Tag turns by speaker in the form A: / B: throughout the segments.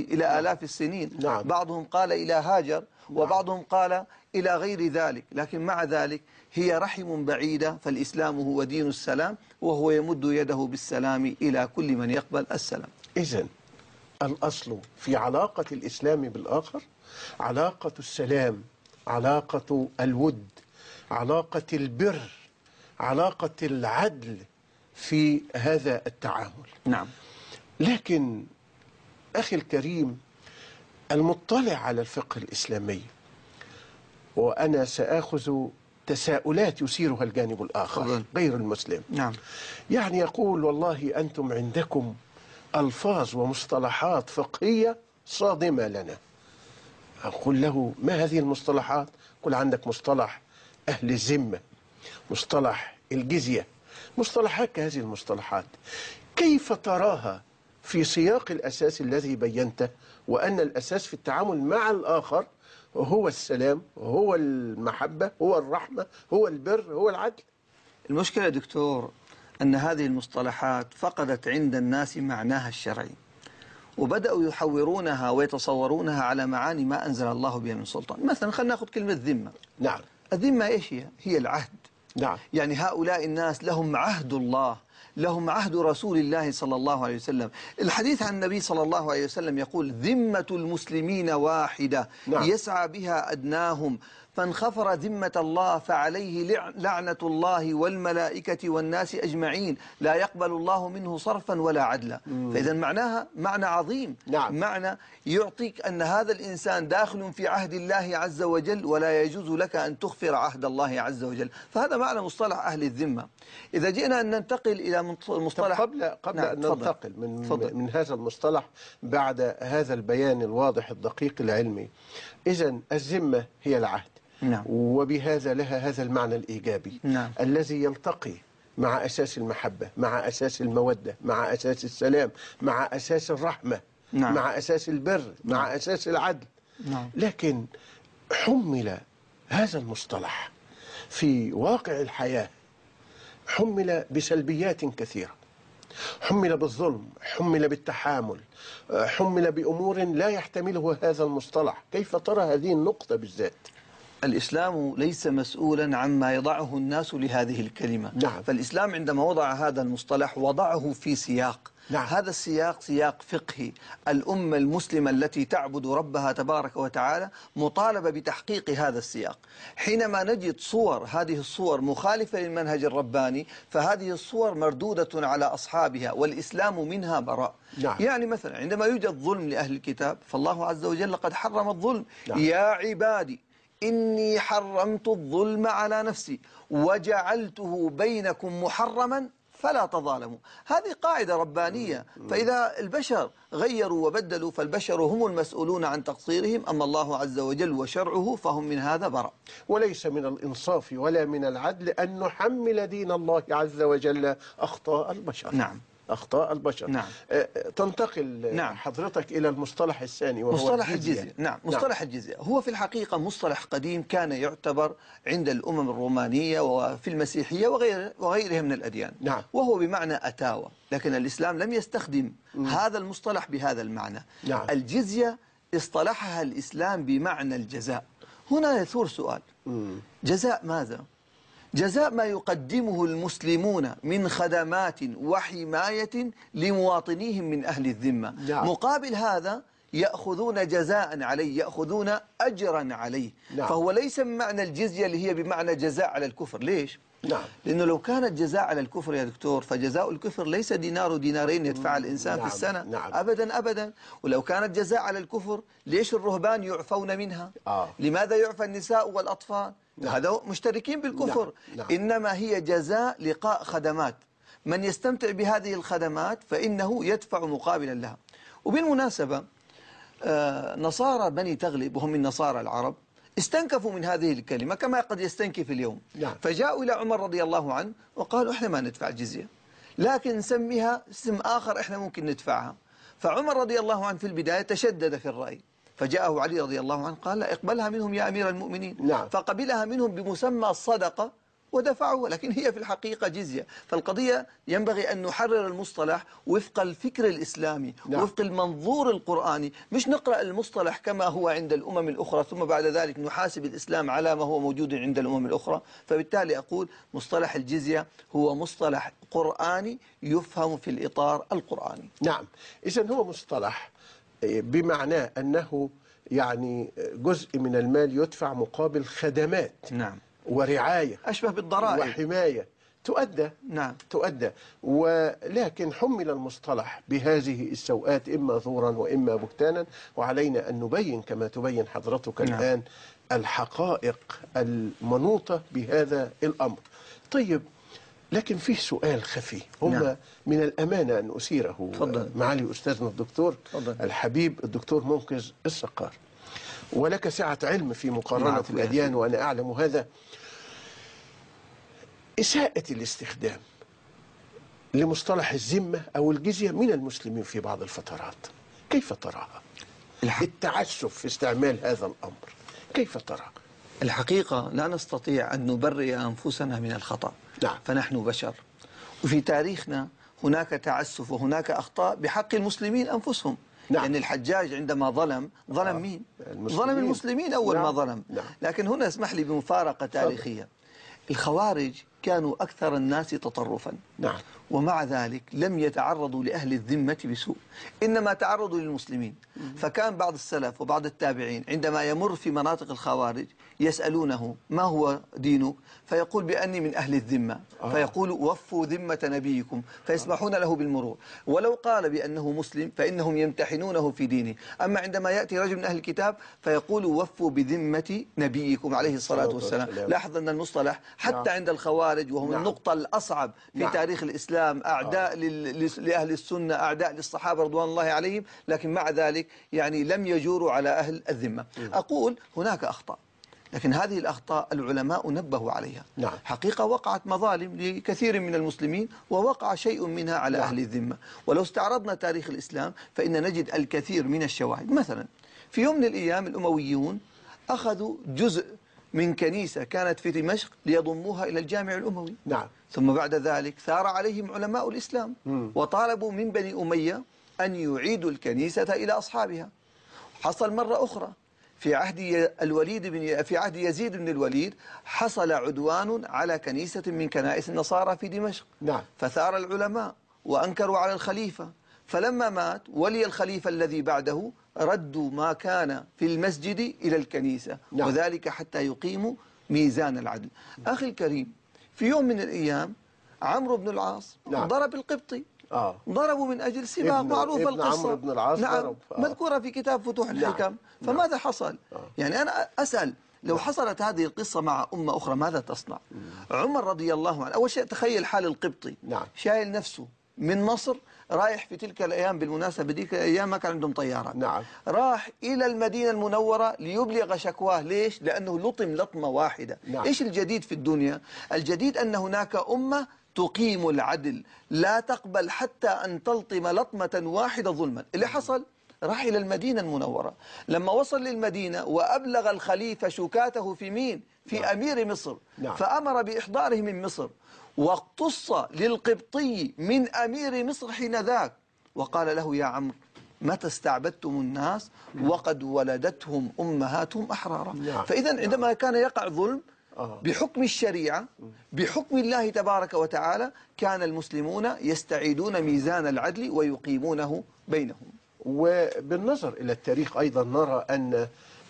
A: إلى آلاف السنين.
B: نعم.
A: بعضهم قال إلى هاجر، وبعضهم قال إلى غير ذلك، لكن مع ذلك هي رحم بعيدة، فالإسلام هو دين السلام، وهو يمد يده بالسلام إلى كل من يقبل السلام.
B: إذن الأصل في علاقة الإسلام بالآخر علاقة السلام، علاقة الود، علاقة البر، علاقة العدل في هذا التعامل.
A: نعم.
B: لكن أخي الكريم، المطلع على الفقه الإسلامي، وأنا سآخذ تساؤلات يثيرها الجانب الآخر غير المسلم.
A: نعم.
B: يعني يقول والله أنتم عندكم ألفاظ ومصطلحات فقهية صادمة لنا. أقول له ما هذه المصطلحات؟ قل عندك مصطلح أهل الذمة، مصطلح الجزية، مصطلحات كهذه المصطلحات كيف تراها في سياق الأساس الذي بينته، وأن الأساس في التعامل مع الآخر هو السلام، هو المحبة، هو الرحمة، هو البر، هو العدل؟
A: المشكلة دكتور أن هذه المصطلحات فقدت عند الناس معناها الشرعي، وبدأوا يحورونها ويتصورونها على معاني ما أنزل الله بها من سلطان. مثلا خلينا نأخذ كلمة ذمة.
B: نعم.
A: الذمة إيش هي؟ هي العهد.
B: نعم.
A: يعني هؤلاء الناس لهم عهد الله، لهم عهد رسول الله صلى الله عليه وسلم. الحديث عن النبي صلى الله عليه وسلم يقول ذمة المسلمين واحدة. نعم. يسعى بها أدناهم، فانخفر ذمة الله فعليه لعنة الله والملائكة والناس أجمعين، لا يقبل الله منه صرفا ولا عدلا. فإذا معناها معنى عظيم.
B: نعم.
A: معنى يعطيك أن هذا الإنسان داخل في عهد الله عز وجل، ولا يجوز لك أن تخفر عهد الله عز وجل. فهذا معنى مصطلح أهل الذمة. إذا جئنا أن ننتقل إلى مصطلح
B: قبل أن ننتقل من هذا المصطلح بعد هذا البيان الواضح الدقيق العلمي، إذن الذمة هي العهد.
A: نعم.
B: وبهذا لها هذا المعنى الإيجابي.
A: نعم.
B: الذي يلتقي مع أساس المحبة، مع أساس المودة، مع أساس السلام، مع أساس الرحمة. نعم. مع أساس البر. نعم. مع أساس العدل.
A: نعم.
B: لكن حمل هذا المصطلح في واقع الحياة، حمل بسلبيات كثيرة، حمل بالظلم، حمل بالتحامل، حمل بأمور لا يحتمله هذا المصطلح. كيف ترى هذه النقطة بالذات؟
A: الإسلام ليس مسؤولا عما يضعه الناس لهذه الكلمة.
B: نعم.
A: فالإسلام عندما وضع هذا المصطلح وضعه في سياق.
B: نعم.
A: هذا السياق سياق فقهي. الأمة المسلمة التي تعبد ربها تبارك وتعالى مطالبة بتحقيق هذا السياق. حينما نجد صور، هذه الصور مخالفة للمنهج الرباني، فهذه الصور مردودة على أصحابها، والإسلام منها براء.
B: نعم.
A: يعني مثلا عندما يوجد ظلم لأهل الكتاب، فالله عز وجل قد حرم الظلم.
B: نعم.
A: يا عبادي إني حرمت الظلم على نفسي وجعلته بينكم محرما فلا تظالموا. هذه قاعدة ربانية. فإذا البشر غيروا وبدلوا فالبشر هم المسؤولون عن تقصيرهم، أما الله عز وجل وشرعه فهم من هذا براء.
B: وليس من الإنصاف ولا من العدل أن نحمل دين الله عز وجل أخطاء البشر.
A: نعم.
B: أخطاء البشر.
A: نعم.
B: تنتقل
A: نعم.
B: حضرتك إلى المصطلح الثاني وهو
A: مصطلح الجزية. نعم. مصطلح الجزية هو في الحقيقة مصطلح قديم كان يعتبر عند الأمم الرومانية وفي المسيحية وغيرها من الأديان.
B: نعم.
A: وهو بمعنى أتاوى، لكن الإسلام لم يستخدم هذا المصطلح بهذا المعنى.
B: نعم.
A: الجزية اصطلحها الإسلام بمعنى الجزاء. هنا يثور سؤال، جزاء ماذا؟ جزاء ما يقدمه المسلمون من خدمات وحماية لمواطنيهم من أهل الذمة.
B: نعم.
A: مقابل هذا يأخذون جزاء عليه، يأخذون أجرا عليه.
B: نعم.
A: فهو ليس بمعنى الجزية اللي هي بمعنى جزاء على الكفر. ليش؟
B: نعم.
A: لأنه لو كانت جزاء على الكفر يا دكتور، فجزاء الكفر ليس دينار ودينارين يدفع الإنسان
B: نعم.
A: في السنة.
B: نعم.
A: أبدا أبدا. ولو كانت جزاء على الكفر، ليش الرهبان يعفون منها؟ لماذا يعفى النساء والأطفال؟
B: نعم.
A: هذا مشتركين بالكفر.
B: نعم. نعم.
A: إنما هي جزاء لقاء خدمات. من يستمتع بهذه الخدمات فإنه يدفع مقابلا لها. وبالمناسبة نصارى بني تغلب وهم من نصارى العرب استنكفوا من هذه الكلمة كما قد يستنكف اليوم.
B: نعم.
A: فجاءوا إلى عمر رضي الله عنه وقالوا إحنا ما ندفع الجزية، لكن نسميها اسم آخر إحنا ممكن ندفعها. فعمر رضي الله عنه في البداية تشدد في الرأي، فجاءه علي رضي الله عنه قال لا، اقبلها منهم يا أمير المؤمنين.
B: نعم.
A: فقبلها منهم بمسمى الصدقة ودفعوا، لكن هي في الحقيقة جزية. فالقضية ينبغي أن نحرر المصطلح وفق الفكر الإسلامي،
B: نعم.
A: وفق المنظور القرآني، مش نقرأ المصطلح كما هو عند الأمم الأخرى ثم بعد ذلك نحاسب الإسلام على ما هو موجود عند الأمم الأخرى. فبالتالي أقول مصطلح الجزية هو مصطلح قرآني يفهم في الإطار القرآني.
B: نعم، إذن هو مصطلح بمعنى أنه يعني جزء من المال يدفع مقابل خدمات،
A: نعم،
B: ورعاية،
A: أشبه بالضرائب
B: وحماية تؤدى.
A: نعم،
B: تؤدى، ولكن حمل المصطلح بهذه السوءات إما زورا وإما بهتانا، وعلينا أن نبين كما تبين حضرتك
A: نعم.
B: الآن الحقائق المنوطة بهذا الأمر. طيب، لكن فيه سؤال خفي
A: نعم.
B: من الأمانة أن أثيره.
A: تفضل.
B: معالي أستاذنا الدكتور
A: تفضل.
B: الحبيب الدكتور منقذ الصقار، ولك سعة علم في مقارنة الأديان وأنا أعلم هذا. إساءة الاستخدام لمصطلح الذمة أو الجزية من المسلمين في بعض الفترات، كيف تراها؟ التعسف في استعمال هذا الأمر كيف ترى؟
A: الحقيقة لا نستطيع أن نبرئ أنفسنا من الخطأ.
B: نعم.
A: فنحن بشر، وفي تاريخنا هناك تعسف وهناك أخطاء بحق المسلمين أنفسهم.
B: نعم.
A: يعني الحجاج عندما ظلم مين؟
B: المسلمين.
A: ظلم المسلمين أول
B: نعم.
A: ما ظلم.
B: نعم.
A: لكن هنا اسمح لي بمفارقة تاريخية. الخوارج كانوا أكثر الناس تطرفا.
B: نعم.
A: ومع ذلك لم يتعرضوا لأهل الذمة بسوء، إنما تعرضوا للمسلمين. فكان بعض السلف وبعض التابعين عندما يمر في مناطق الخوارج يسألونه ما هو دينك؟ فيقول بأني من أهل الذمة. فيقول وفوا ذمة نبيكم، فيسمحون له بالمرور. ولو قال بأنه مسلم فإنهم يمتحنونه في دينه. أما عندما يأتي رجل من أهل الكتاب فيقول وفوا بذمة نبيكم عليه الصلاة والسلام. لاحظ أن المصطلح حتى عند الخوارج، وهم النقطة الأصعب في تاريخ الإسلام، أعداء لأهل السنة، أعداء للصحابة رضوان الله عليهم، لكن مع ذلك يعني لم يجوروا على أهل الذمة. أقول هناك أخطاء، لكن هذه الأخطاء العلماء نبهوا عليها.
B: نعم.
A: حقيقة وقعت مظالم لكثير من المسلمين ووقع شيء منها على أهل الذمة. ولو استعرضنا تاريخ الإسلام فإن نجد الكثير من الشواهد. مثلا في يوم من الأيام الأمويون أخذوا جزء من كنيسة كانت في دمشق ليضموها إلى الجامع الأموي.
B: نعم.
A: ثم بعد ذلك ثار عليهم علماء الإسلام وطالبوا من بني أمية أن يعيدوا الكنيسة إلى أصحابها. حصل مرة أخرى في عهد يزيد بن الوليد، حصل عدوان على كنيسة من كنائس النصارى في دمشق.
B: نعم.
A: فثار العلماء وأنكروا على الخليفة، فلما مات ولي الخليفة الذي بعده ردوا ما كان في المسجد إلى الكنيسة.
B: نعم.
A: وذلك حتى يقيموا ميزان العدل. أخي الكريم، في يوم من الأيام عمرو بن العاص
B: نعم.
A: ضرب القبطي. ضربوا من أجل سباق، معروفة القصة.
B: عمرو بن العاص
A: نعم.
B: ضرب.
A: مذكورة في كتاب فتوح الحكم. فماذا حصل؟ يعني أنا أسأل، لو حصلت هذه القصة مع أمة أخرى ماذا تصنع؟ عمر رضي الله عنه، أول شيء تخيل حال القبطي.
B: نعم.
A: شايل نفسه من مصر، رايح في تلك الأيام، بالمناسبة ديك الأيام ما كان عندهم طيارات.
B: نعم.
A: راح إلى المدينة المنورة ليبلغ شكواه. ليش؟ لأنه لطم لطمة واحدة.
B: نعم.
A: إيش الجديد في الدنيا؟ الجديد أن هناك أمة تقيم العدل، لا تقبل حتى أن تلطم لطمة واحدة ظلما. اللي حصل راح إلى المدينة المنورة. لما وصل للمدينة وأبلغ الخليفة شكاته في مين؟ في أمير مصر. فأمر بإحضاره من مصر، واقتص للقبطي من أمير مصر حين ذاك، وقال له يا عمرو متى استعبدتم الناس وقد ولدتهم أمهاتهم أحرارا. فإذا عندما كان يقع ظلم بحكم الشريعة، بحكم الله تبارك وتعالى، كان المسلمون يستعيدون ميزان العدل ويقيمونه بينهم.
B: وبالنظر إلى التاريخ أيضا نرى أن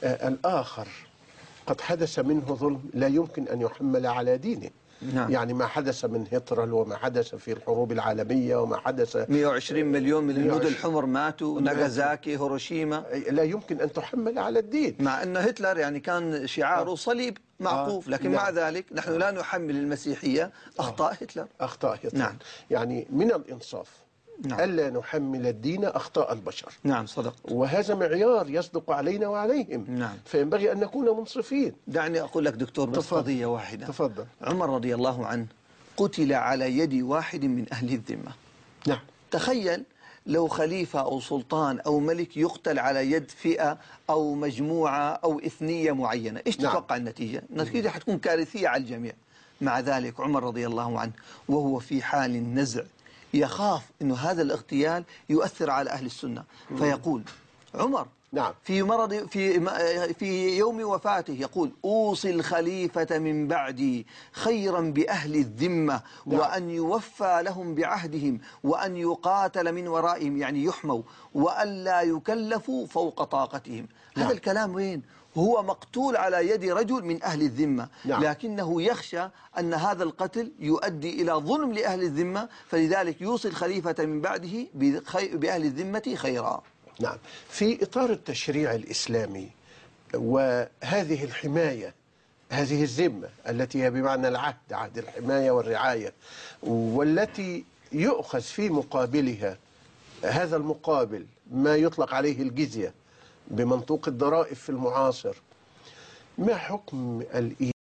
B: الآخر قد حدث منه ظلم لا يمكن أن يحمل على دينه.
A: نعم.
B: يعني ما حدث من هتلر وما حدث في الحروب العالمية وما حدث
A: 120 مليون من الجنود الحمر ماتوا، ناغازاكي، هيروشيما،
B: لا يمكن أن تحمل على الدين.
A: مع أن هتلر يعني كان شعاره صليب معقوف، لكن مع ذلك نحن لا نحمل المسيحية أخطاء هتلر.
B: أخطاء هتلر.
A: نعم.
B: يعني من الإنصاف
A: نعم.
B: ألا نحمل الدين أخطاء البشر.
A: نعم صدقت.
B: وهذا معيار يصدق علينا وعليهم.
A: نعم.
B: فينبغي أن نكون منصفين.
A: دعني أقول لك دكتور بس قضية واحدة.
B: تفضل.
A: عمر رضي الله عنه قتل على يد واحد من أهل الذمة.
B: نعم.
A: تخيل لو خليفة أو سلطان أو ملك يقتل على يد فئة أو مجموعة أو إثنية معينة، إيش تتوقع النتيجة؟ النتيجة حتكون كارثية على الجميع. مع ذلك عمر رضي الله عنه وهو في حال النزع يخاف أن هذا الاغتيال يؤثر على أهل السنة، فيقول عمر
B: نعم.
A: في يوم وفاته يقول: أوصي الخليفة من بعدي خيرا بأهل الذمة،
B: نعم.
A: وأن يوفى لهم بعهدهم، وأن يقاتل من ورائهم يعني يحموا، وأن لا يكلفوا فوق طاقتهم.
B: نعم.
A: هذا الكلام وين؟ هو مقتول على يد رجل من أهل الذمة.
B: نعم.
A: لكنه يخشى أن هذا القتل يؤدي إلى ظلم لأهل الذمة، فلذلك يوصي الخليفة من بعده بأهل الذمة خيرا.
B: نعم. في إطار التشريع الإسلامي وهذه الحماية، هذه الذمة التي هي بمعنى العهد، عهد الحماية والرعاية، والتي يؤخذ في مقابلها هذا المقابل ما يطلق عليه الجزية بمنطوق الضرائب في المعاصر، ما حكم